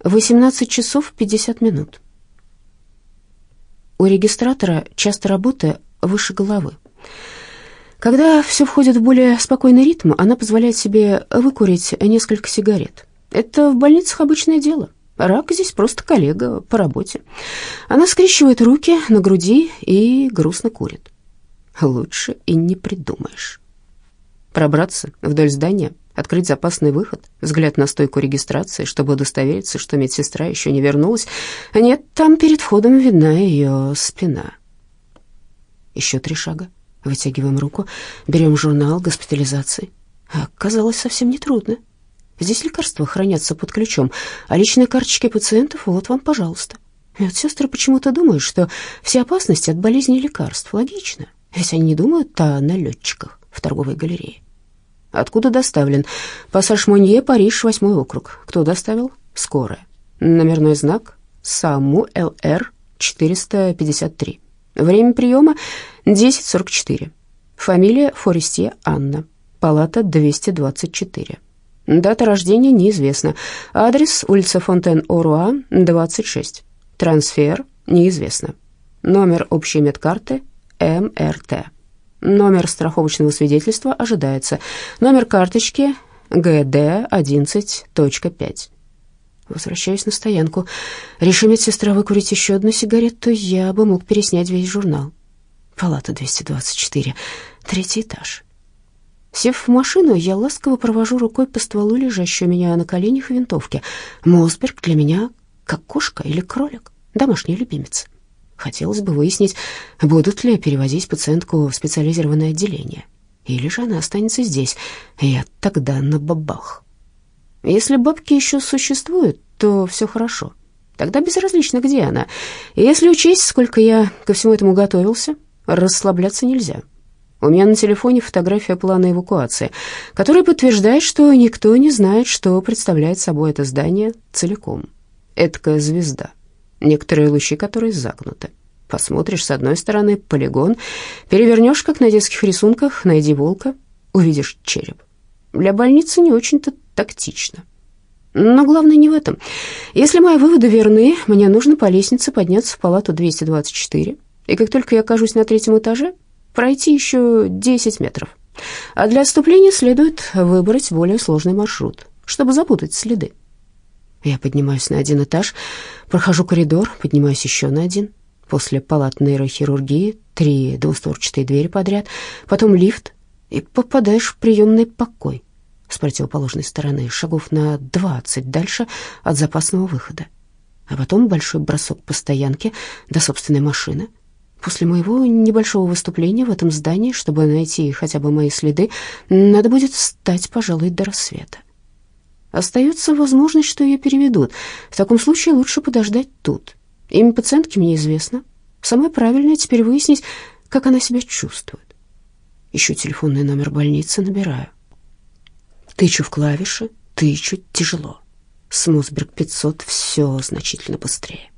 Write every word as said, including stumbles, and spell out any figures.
восемнадцать часов пятьдесят минут. У регистратора часто работа выше головы. Когда все входит в более спокойный ритм, она позволяет себе выкурить несколько сигарет. Это в больницах обычное дело. Рак здесь просто коллега по работе. Она скрещивает руки на груди и грустно курит. Лучше и не придумаешь. Пробраться вдоль здания, открыть запасный выход, взгляд на стойку регистрации, чтобы удостовериться, что медсестра еще не вернулась. Нет, там перед входом видна ее спина. Еще три шага. Вытягиваем руку, берем журнал госпитализации. Оказалось, совсем нетрудно. Здесь лекарства хранятся под ключом, а личные карточки пациентов вот вам, пожалуйста. Медсестры почему-то думают, что все опасности от болезни лекарств. Логично, ведь они не думают о налетчиках в торговой галерее. Откуда доставлен? Пассаж Монье, Париж, восьмой округ. Кто доставил? Скорая. Номерной знак САМУ ЛР четыреста пятьдесят три. Время приема десять сорок четыре. Фамилия Форестье Анна. Палата двести двадцать четыре. Дата рождения неизвестна. Адрес улица Фонтен-Оруа, двадцать шесть. Трансфер неизвестно. Номер общей медкарты эм эр тэ. Номер страховочного свидетельства ожидается. Номер карточки гэ дэ одиннадцать точка пять. Возвращаюсь на стоянку. Реши медсестра выкурить еще одну сигарету, я бы мог переснять весь журнал. Палата двести двадцать четыре, третий этаж. Сев в машину, я ласково провожу рукой по стволу лежащей у меня на коленях винтовки. Мосберг для меня как кошка или кролик, домашний любимец. Хотелось бы выяснить, будут ли перевозить пациентку в специализированное отделение, или же она останется здесь, я тогда на бабах. Если бабки еще существуют, то все хорошо. Тогда безразлично, где она. И если учесть, сколько я ко всему этому готовился, расслабляться нельзя. У меня на телефоне фотография плана эвакуации, который подтверждает, что никто не знает, что представляет собой это здание целиком. Эдакая звезда, некоторые лучи которой загнуты. Посмотришь с одной стороны полигон, перевернешь, как на детских рисунках, найди волка, увидишь череп. Для больницы не очень-то тактично. Но главное не в этом. Если мои выводы верны, мне нужно по лестнице подняться в палату двести двадцать четыре, и как только я окажусь на третьем этаже, пройти еще десять метров. А для отступления следует выбрать более сложный маршрут, чтобы запутать следы. Я поднимаюсь на один этаж, прохожу коридор, поднимаюсь еще на один. После палат нейрохирургии три двустворчатые двери подряд, потом лифт, и попадаешь в приемный покой с противоположной стороны, шагов на двадцать дальше от запасного выхода. А потом большой бросок по стоянке до собственной машины. После моего небольшого выступления в этом здании, чтобы найти хотя бы мои следы, надо будет встать, пожалуй, до рассвета. Остается возможность, что ее переведут. В таком случае лучше подождать тут. Имя пациентки мне известно. Самое правильное теперь выяснить, как она себя чувствует. Ищу телефонный номер больницы, набираю. Тычу в клавиши, тычу тяжело. С Мосберг пятьсот все значительно быстрее.